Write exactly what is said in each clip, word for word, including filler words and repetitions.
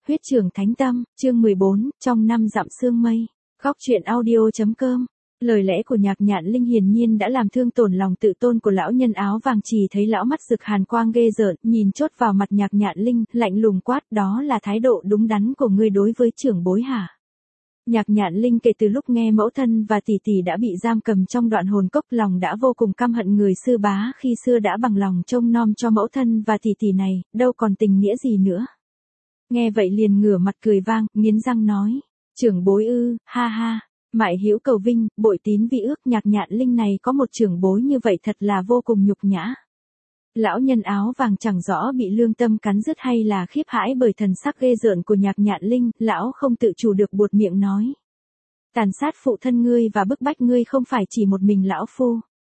Huyết Trưởng Thánh Tâm, chương mười bốn, trong năm dặm sương mây. Góc truyện audio.com. Lời lẽ của Nhạc Nhạn Linh hiển nhiên đã làm thương tổn lòng tự tôn của lão nhân áo vàng, chỉ thấy lão mắt rực hàn quang ghê rợn, nhìn chốt vào mặt Nhạc Nhạn Linh, lạnh lùng quát, đó là thái độ đúng đắn của ngươi đối với trưởng bối hả? Nhạc Nhạn Linh kể từ lúc nghe mẫu thân và tỷ tỷ đã bị giam cầm trong đoạn hồn cốc, lòng đã vô cùng căm hận người sư bá khi xưa đã bằng lòng trông nom cho mẫu thân và tỷ tỷ này, đâu còn tình nghĩa gì nữa. Nghe vậy liền ngửa mặt cười vang, nghiến răng nói, trưởng bối ư, ha ha, mại hữu cầu vinh, bội tín vi ước. Nhạc Nhạn Linh này có một trưởng bối như vậy thật là vô cùng nhục nhã. Lão nhân áo vàng chẳng rõ bị lương tâm cắn rứt hay là khiếp hãi bởi thần sắc ghê rợn của Nhạc Nhạn Linh, lão không tự chủ được buột miệng nói. Tàn sát phụ thân ngươi và bức bách ngươi không phải chỉ một mình lão phu.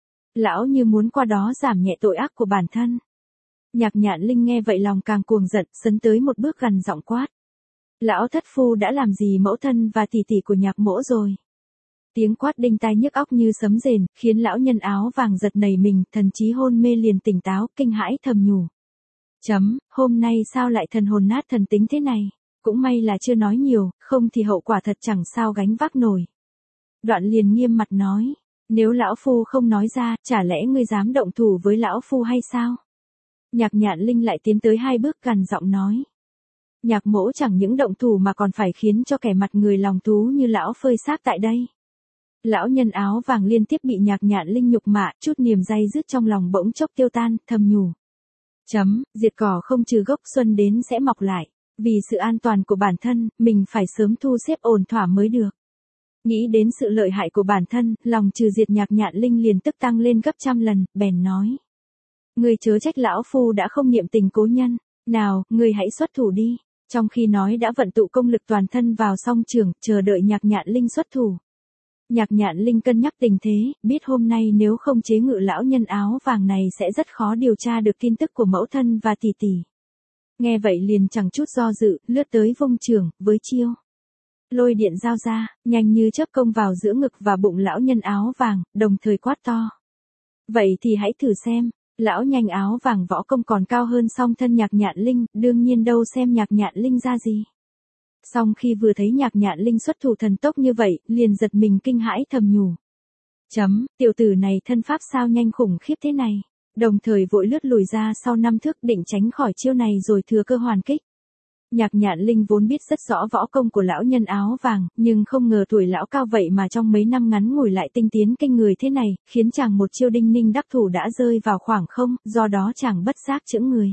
Lão như muốn qua đó giảm nhẹ tội ác của bản thân. Nhạc Nhạn Linh nghe vậy lòng càng cuồng giận, sấn tới một bước gằn giọng quát. Lão thất phu đã làm gì mẫu thân và tỷ tỷ của Nhạc mỗ rồi? Tiếng quát đinh tai nhức óc như sấm rền, khiến lão nhân áo vàng giật nảy mình, thần trí hôn mê liền tỉnh táo, kinh hãi thầm nhủ. Chấm, hôm nay sao lại thần hồn nát thần tính thế này? Cũng may là chưa nói nhiều, không thì hậu quả thật chẳng sao gánh vác nổi. Đoạn liền nghiêm mặt nói, nếu lão phu không nói ra, chả lẽ ngươi dám động thủ với lão phu hay sao? Nhạc Nhạn Linh lại tiến tới hai bước gằn giọng nói. Nhạc mỗ chẳng những động thủ mà còn phải khiến cho kẻ mặt người lòng thú như lão phơi xác tại đây. Lão nhân áo vàng liên tiếp bị Nhạc Nhạn Linh nhục mạ, chút niềm day dứt trong lòng bỗng chốc tiêu tan, thầm nhủ. Chấm, diệt cỏ không trừ gốc, xuân đến sẽ mọc lại. Vì sự an toàn của bản thân, mình phải sớm thu xếp ổn thỏa mới được. Nghĩ đến sự lợi hại của bản thân, lòng trừ diệt Nhạc Nhạn Linh liền tức tăng lên gấp trăm lần, bèn nói. Ngươi chớ trách lão phu đã không niệm tình cố nhân, nào, ngươi hãy xuất thủ đi. Trong khi nói đã vận tụ công lực toàn thân vào song trường, chờ đợi Nhạc Nhạn Linh xuất thủ. Nhạc Nhạn Linh cân nhắc tình thế, biết hôm nay nếu không chế ngự lão nhân áo vàng này sẽ rất khó điều tra được tin tức của mẫu thân và tỷ tỷ. Nghe vậy liền chẳng chút do dự, lướt tới vung trường, với chiêu. Lôi điện giao ra, nhanh như chớp công vào giữa ngực và bụng lão nhân áo vàng, đồng thời quát to. Vậy thì hãy thử xem. Lão nhanh áo vàng võ công còn cao hơn song thân Nhạc Nhạn Linh, đương nhiên đâu xem Nhạc Nhạn Linh ra gì. Song khi vừa thấy Nhạc Nhạn Linh xuất thủ thần tốc như vậy, liền giật mình kinh hãi thầm nhủ. Chấm, tiểu tử này thân pháp sao nhanh khủng khiếp thế này. Đồng thời vội lướt lùi ra sau năm thước định tránh khỏi chiêu này rồi thừa cơ hoàn kích. Nhạc Nhạn Linh vốn biết rất rõ võ công của lão nhân áo vàng, nhưng không ngờ tuổi lão cao vậy mà trong mấy năm ngắn ngủi lại tinh tiến kinh người thế này, khiến chàng một chiêu đinh ninh đắc thủ đã rơi vào khoảng không, do đó chàng bất giác chững người.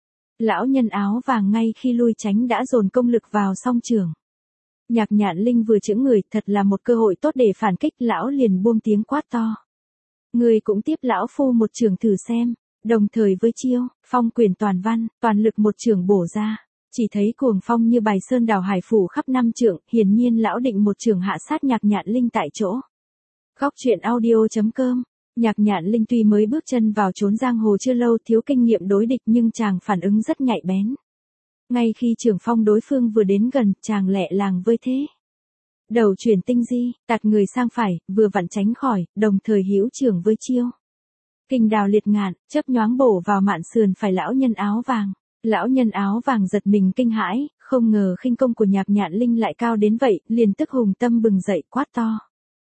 Lão nhân áo vàng ngay khi lui tránh đã dồn công lực vào song trường. Nhạc Nhạn Linh vừa chững người, thật là một cơ hội tốt để phản kích, lão liền buông tiếng quát to. Người cũng tiếp lão phu một trường thử xem, đồng thời với chiêu, phong quyền toàn văn, toàn lực một trường bổ ra. Chỉ thấy cuồng phong như bài sơn đảo hải phủ khắp năm trượng, hiển nhiên lão định một trường hạ sát Nhạc Nhạn Linh tại chỗ. Góc truyện audio.com. Nhạc Nhạn Linh tuy mới bước chân vào chốn giang hồ chưa lâu, thiếu kinh nghiệm đối địch nhưng chàng phản ứng rất nhạy bén. Ngay khi trường phong đối phương vừa đến gần, chàng lẹ làng vơi thế. Đầu chuyển tinh di, tạt người sang phải, vừa vặn tránh khỏi, đồng thời hữu trường với chiêu. Kình đào liệt ngạn, chớp nhoáng bổ vào mạn sườn phải lão nhân áo vàng. Lão nhân áo vàng giật mình kinh hãi, không ngờ khinh công của Nhạc Nhạn Linh lại cao đến vậy, liền tức hùng tâm bừng dậy quát to.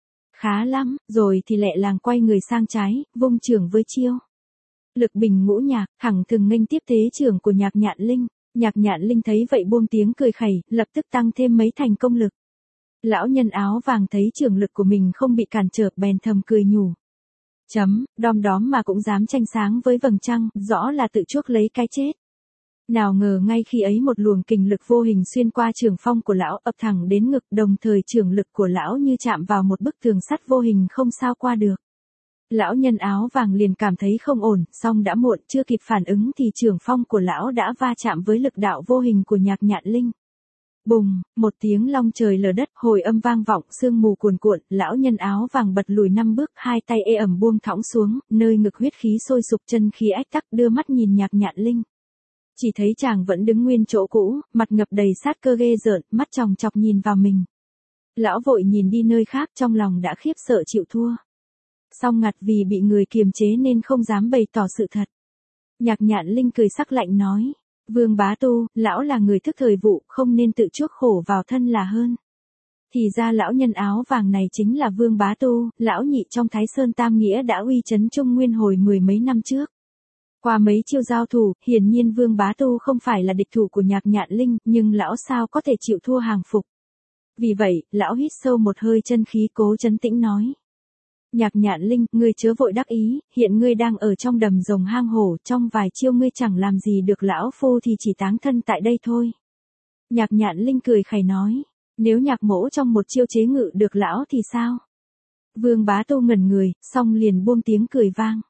Khá lắm, rồi thì lẹ làng quay người sang trái, vung trường với chiêu. Lực bình ngũ nhạc, thẳng thừng nghênh tiếp thế trường của Nhạc Nhạn Linh. Nhạc Nhạn Linh thấy vậy buông tiếng cười khẩy, lập tức tăng thêm mấy thành công lực. Lão nhân áo vàng thấy trường lực của mình không bị cản trở, bèn thầm cười nhủ. Chấm, đom đóm mà cũng dám tranh sáng với vầng trăng, rõ là tự chuốc lấy cái chết. Nào ngờ ngay khi ấy một luồng kình lực vô hình xuyên qua trường phong của lão ập thẳng đến ngực, đồng thời trường lực của lão như chạm vào một bức tường sắt vô hình không sao qua được. Lão nhân áo vàng liền cảm thấy không ổn, song đã muộn, chưa kịp phản ứng thì trường phong của lão đã va chạm với lực đạo vô hình của Nhạc Nhạn Linh. Bùng, một tiếng long trời lở đất, hồi âm vang vọng, sương mù cuồn cuộn, lão nhân áo vàng bật lùi năm bước, hai tay ê ẩm buông thõng xuống, nơi ngực huyết khí sôi sục, chân khí ách tắc, đưa mắt nhìn Nhạc Nhạn Linh. Chỉ thấy chàng vẫn đứng nguyên chỗ cũ, mặt ngập đầy sát cơ ghê rợn, mắt chòng chọc nhìn vào mình. Lão vội nhìn đi nơi khác, trong lòng đã khiếp sợ chịu thua. Song ngặt vì bị người kiềm chế nên không dám bày tỏ sự thật. Nhạc Nhạn Linh cười sắc lạnh nói, Vương Bá Tu, lão là người thức thời vụ, không nên tự chuốc khổ vào thân là hơn. Thì ra lão nhân áo vàng này chính là Vương Bá Tu, lão nhị trong Thái Sơn Tam Nghĩa đã uy chấn Trung Nguyên hồi mười mấy năm trước. Qua mấy chiêu giao thủ, hiển nhiên Vương Bá Tu không phải là địch thủ của Nhạc Nhạn Linh, nhưng lão sao có thể chịu thua hàng phục. Vì vậy, lão hít sâu một hơi chân khí cố trấn tĩnh nói. Nhạc Nhạn Linh, ngươi chớ vội đắc ý, hiện ngươi đang ở trong đầm rồng hang hổ, trong vài chiêu ngươi chẳng làm gì được lão phu thì chỉ táng thân tại đây thôi. Nhạc Nhạn Linh cười khẩy nói, nếu Nhạc mỗ trong một chiêu chế ngự được lão thì sao? Vương Bá Tu ngẩn người, xong liền buông tiếng cười vang.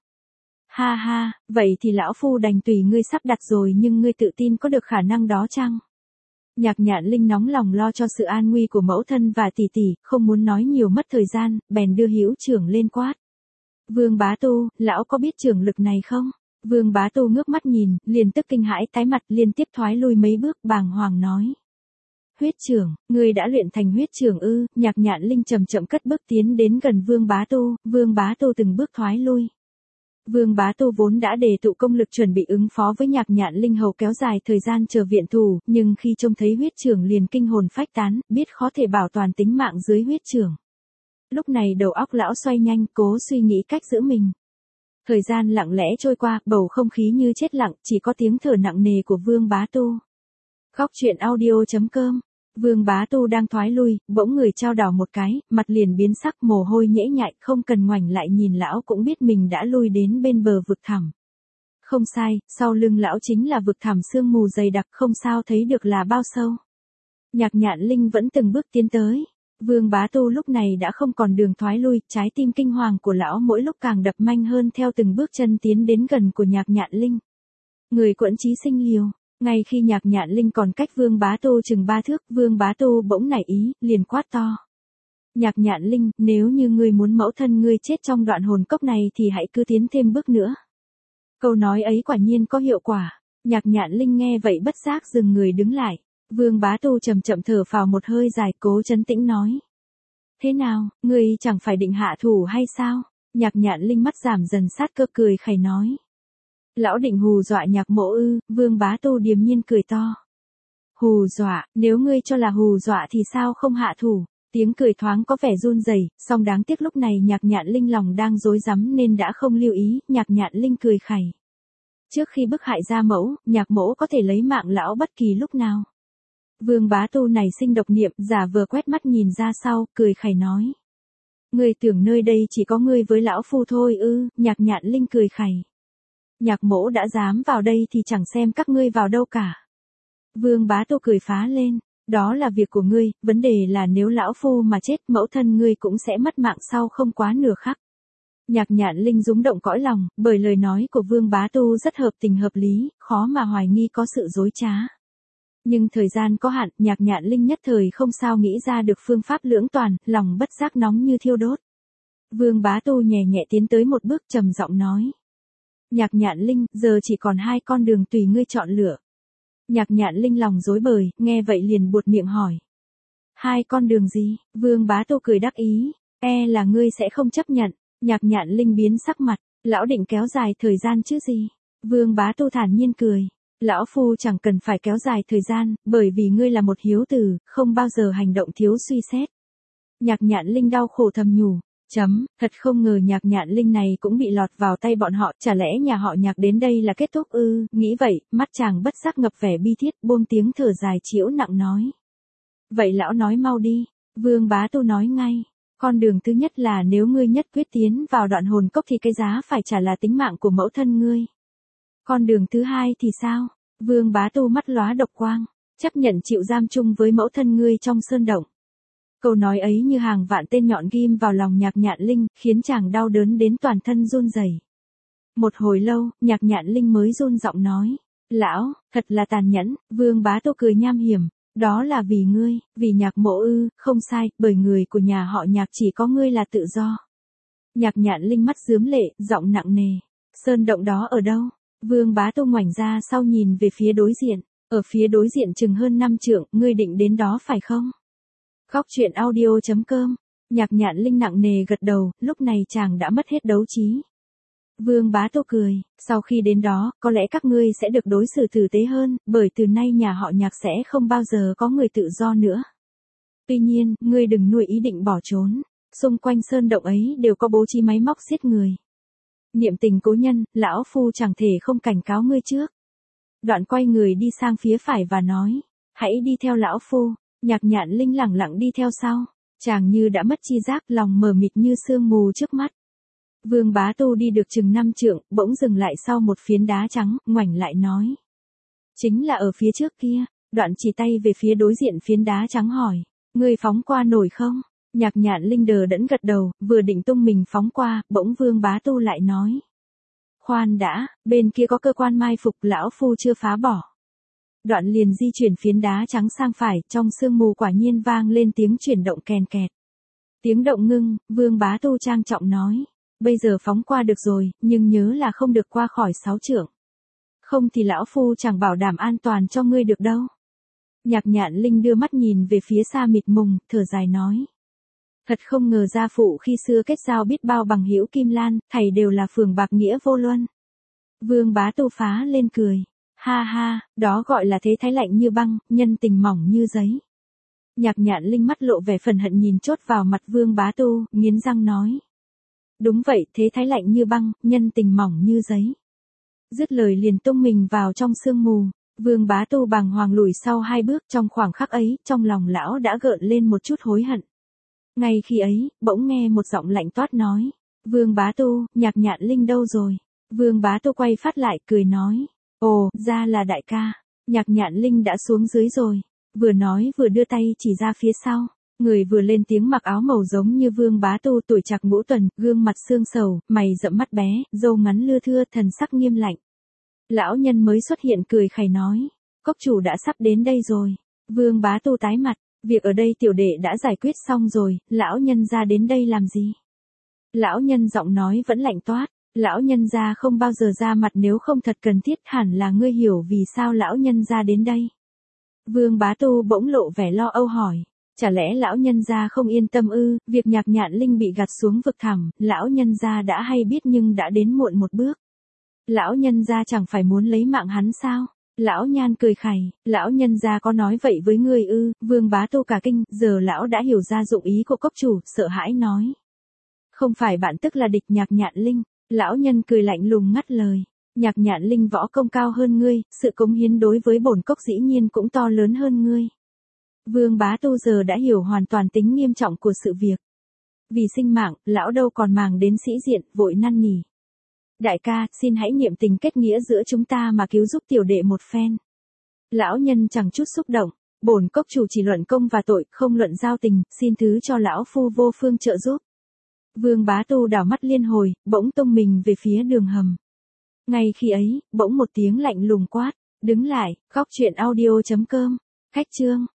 Ha ha, vậy thì lão phu đành tùy ngươi sắp đặt rồi, nhưng ngươi tự tin có được khả năng đó chăng? Nhạc Nhạn Linh nóng lòng lo cho sự an nguy của mẫu thân và tỷ tỷ, không muốn nói nhiều mất thời gian, bèn đưa hữu trưởng lên quát. Vương Bá Tu, lão có biết trưởng lực này không? Vương Bá Tu ngước mắt nhìn, liền tức kinh hãi tái mặt, liên tiếp thoái lui mấy bước, bàng hoàng nói. Huyết trưởng, ngươi đã luyện thành huyết trưởng ư? Nhạc Nhạn Linh chậm chậm cất bước tiến đến gần Vương Bá Tu, Vương Bá Tu từng bước thoái lui. Vương Bá Tu vốn đã đề tụ công lực chuẩn bị ứng phó với Nhạc Nhạn Linh hầu kéo dài thời gian chờ viện thủ, nhưng khi trông thấy huyết trưởng liền kinh hồn phách tán, biết khó thể bảo toàn tính mạng dưới huyết trưởng. Lúc này đầu óc lão xoay nhanh, cố suy nghĩ cách giữ mình. Thời gian lặng lẽ trôi qua, bầu không khí như chết lặng, chỉ có tiếng thở nặng nề của Vương Bá Tu. Góc truyện audio chấm com. Vương Bá Tu đang thoái lui, bỗng người trao đảo một cái, mặt liền biến sắc, mồ hôi nhễ nhại, không cần ngoảnh lại nhìn lão cũng biết mình đã lui đến bên bờ vực thẳm. Không sai, sau lưng lão chính là vực thẳm sương mù dày đặc, không sao thấy được là bao sâu. Nhạc Nhạn Linh vẫn từng bước tiến tới. Vương Bá Tu lúc này đã không còn đường thoái lui, trái tim kinh hoàng của lão mỗi lúc càng đập nhanh hơn theo từng bước chân tiến đến gần của Nhạc Nhạn Linh. Người quẫn chí sinh liều. Ngay khi Nhạc Nhạn Linh còn cách Vương Bá Tu chừng ba thước, Vương Bá Tu bỗng nảy ý, liền quát to. Nhạc Nhạn Linh, nếu như ngươi muốn mẫu thân ngươi chết trong đoạn hồn cốc này thì hãy cứ tiến thêm bước nữa. Câu nói ấy quả nhiên có hiệu quả. Nhạc Nhạn Linh nghe vậy bất giác dừng người đứng lại. Vương Bá Tu chậm chậm thở phào một hơi dài, cố trấn tĩnh nói. Thế nào, ngươi chẳng phải định hạ thủ hay sao? Nhạc Nhạn Linh mắt giảm dần sát cơ cười khẩy nói. Lão định hù dọa Nhạc mỗ ư? Vương Bá Tu điềm nhiên cười to. Hù dọa, nếu ngươi cho là hù dọa thì sao không hạ thủ? Tiếng cười thoáng có vẻ run rẩy, song đáng tiếc lúc này Nhạc Nhạn Linh lòng đang rối rắm nên đã không lưu ý. Nhạc Nhạn Linh cười khẩy. Trước khi bức hại gia mẫu, Nhạc mỗ có thể lấy mạng lão bất kỳ lúc nào. Vương Bá Tu này sinh độc niệm, giả vờ quét mắt nhìn ra sau, cười khẩy nói. Ngươi tưởng nơi đây chỉ có ngươi với lão phu thôi ư? Nhạc Nhạn Linh cười khẩy. Nhạc mỗ đã dám vào đây thì chẳng xem các ngươi vào đâu cả. Vương Bá Tu cười phá lên. Đó là việc của ngươi, vấn đề là nếu lão phu mà chết, mẫu thân ngươi cũng sẽ mất mạng sau không quá nửa khắc. Nhạc Nhạn Linh rúng động cõi lòng, bởi lời nói của Vương Bá Tu rất hợp tình hợp lý, khó mà hoài nghi có sự dối trá. Nhưng thời gian có hạn, Nhạc Nhạn Linh nhất thời không sao nghĩ ra được phương pháp lưỡng toàn, lòng bất giác nóng như thiêu đốt. Vương Bá Tu nhẹ nhẹ tiến tới một bước trầm giọng nói. Nhạc Nhạn Linh, giờ chỉ còn hai con đường tùy ngươi chọn lựa. Nhạc Nhạn Linh lòng rối bời, nghe vậy liền buột miệng hỏi. Hai con đường gì? Vương Bá Tu cười đắc ý, e là ngươi sẽ không chấp nhận. Nhạc Nhạn Linh biến sắc mặt, lão định kéo dài thời gian chứ gì? Vương Bá Tu thản nhiên cười. Lão phu chẳng cần phải kéo dài thời gian, bởi vì ngươi là một hiếu tử, không bao giờ hành động thiếu suy xét. Nhạc Nhạn Linh đau khổ thầm nhủ. Chấm, thật không ngờ Nhạc Nhạn Linh này cũng bị lọt vào tay bọn họ, chả lẽ nhà họ Nhạc đến đây là kết thúc ư? Nghĩ vậy, mắt chàng bất giác ngập vẻ bi thiết, buông tiếng thở dài chĩu nặng nói. Vậy lão nói mau đi. Vương Bá Tu nói ngay. Con đường thứ nhất là nếu ngươi nhất quyết tiến vào đoạn hồn cốc thì cái giá phải trả là tính mạng của mẫu thân ngươi. Con đường thứ hai thì sao? Vương Bá Tu mắt lóa độc quang, chấp nhận chịu giam chung với mẫu thân ngươi trong sơn động. Câu nói ấy như hàng vạn tên nhọn ghim vào lòng Nhạc Nhạn Linh, khiến chàng đau đớn đến toàn thân run rẩy. Một hồi lâu, Nhạc Nhạn Linh mới run giọng nói. Lão, thật là tàn nhẫn. Vương Bá Tu cười nham hiểm. Đó là vì ngươi, vì Nhạc mỗ ư? Không sai, bởi người của nhà họ Nhạc chỉ có ngươi là tự do. Nhạc Nhạn Linh mắt rướm lệ, giọng nặng nề. Sơn động đó ở đâu? Vương Bá Tu ngoảnh ra sau nhìn về phía đối diện. Ở phía đối diện chừng hơn năm trượng, ngươi định đến đó phải không? Góc truyện audio chấm com. Nhạc Nhạn Linh nặng nề gật đầu, lúc này chàng đã mất hết đấu trí. Vương Bá Tô cười, sau khi đến đó, có lẽ các ngươi sẽ được đối xử tử tế hơn, bởi từ nay nhà họ Nhạc sẽ không bao giờ có người tự do nữa. Tuy nhiên, ngươi đừng nuôi ý định bỏ trốn, xung quanh sơn động ấy đều có bố trí máy móc giết người. Niệm tình cố nhân, lão phu chẳng thể không cảnh cáo ngươi trước. Đoạn quay người đi sang phía phải và nói, hãy đi theo lão phu. Nhạc Nhạn Linh lẳng lặng đi theo sau, chàng như đã mất chi giác, lòng mờ mịt như sương mù trước mắt. Vương Bá Tu đi được chừng năm trượng, bỗng dừng lại sau một phiến đá trắng, ngoảnh lại nói. Chính là ở phía trước kia, đoạn chỉ tay về phía đối diện phiến đá trắng hỏi, ngươi phóng qua nổi không? Nhạc Nhạn Linh đờ đẫn gật đầu, vừa định tung mình phóng qua, bỗng Vương Bá Tu lại nói. Khoan đã, bên kia có cơ quan mai phục, lão phu chưa phá bỏ. Đoạn liền di chuyển phiến đá trắng sang phải, trong sương mù quả nhiên vang lên tiếng chuyển động kèn kẹt. Tiếng động ngưng, Vương Bá Tu trang trọng nói. Bây giờ phóng qua được rồi, nhưng nhớ là không được qua khỏi sáu trượng. Không thì lão phu chẳng bảo đảm an toàn cho ngươi được đâu. Nhạc Nhạn Linh đưa mắt nhìn về phía xa mịt mùng, thở dài nói. Thật không ngờ gia phụ khi xưa kết giao biết bao bằng hữu Kim Lan, thảy đều là phường bạc nghĩa vô luân. Vương Bá Tu phá lên cười. Ha ha, đó gọi là thế thái lạnh như băng, nhân tình mỏng như giấy. Nhạc Nhạn Linh mắt lộ vẻ phần hận nhìn chốt vào mặt Vương Bá Tu, nghiến răng nói. Đúng vậy, thế thái lạnh như băng, nhân tình mỏng như giấy. Dứt lời liền tung mình vào trong sương mù. Vương Bá Tu bàng hoàng lùi sau hai bước, trong khoảng khắc ấy, trong lòng lão đã gợn lên một chút hối hận. Ngay khi ấy, bỗng nghe một giọng lạnh toát nói. Vương Bá Tu, Nhạc Nhạn Linh đâu rồi? Vương Bá Tu quay phát lại cười nói. Ồ, ra là đại ca. Nhạc Nhạn Linh đã xuống dưới rồi. Vừa nói vừa đưa tay chỉ ra phía sau. Người vừa lên tiếng mặc áo màu giống như Vương Bá Tu, tuổi trạc ngũ tuần, gương mặt xương sầu, mày rậm mắt bé, râu ngắn lưa thưa, thần sắc nghiêm lạnh. Lão nhân mới xuất hiện cười khẩy nói. Cốc chủ đã sắp đến đây rồi. Vương Bá Tu tái mặt. Việc ở đây tiểu đệ đã giải quyết xong rồi, lão nhân ra đến đây làm gì? Lão nhân giọng nói vẫn lạnh toát. Lão nhân gia không bao giờ ra mặt nếu không thật cần thiết, hẳn là ngươi hiểu vì sao lão nhân gia đến đây. Vương Bá Tu bỗng lộ vẻ lo âu hỏi. Chả lẽ lão nhân gia không yên tâm ư? Việc Nhạc Nhạn Linh bị gạt xuống vực thẳm, lão nhân gia đã hay biết nhưng đã đến muộn một bước. Lão nhân gia chẳng phải muốn lấy mạng hắn sao? Lão Nhan cười khẩy, lão nhân gia có nói vậy với ngươi ư? Vương Bá Tu cả kinh, giờ lão đã hiểu ra dụng ý của cốc chủ, sợ hãi nói. Không phải bạn tức là địch Nhạc Nhạn Linh. Lão nhân cười lạnh lùng ngắt lời. Nhạc Nhạn Linh võ công cao hơn ngươi, sự cống hiến đối với bổn cốc dĩ nhiên cũng to lớn hơn ngươi. Vương Bá Tu giờ đã hiểu hoàn toàn tính nghiêm trọng của sự việc. Vì sinh mạng, lão đâu còn màng đến sĩ diện, vội năn nỉ. Đại ca, xin hãy niệm tình kết nghĩa giữa chúng ta mà cứu giúp tiểu đệ một phen. Lão nhân chẳng chút xúc động. Bổn cốc chủ chỉ luận công và tội, không luận giao tình, xin thứ cho lão phu vô phương trợ giúp. Vương Bá Tu đảo mắt liên hồi, bỗng tung mình về phía đường hầm. Ngay khi ấy, bỗng một tiếng lạnh lùng quát, đứng lại, góc truyện audio chấm com, khách chương.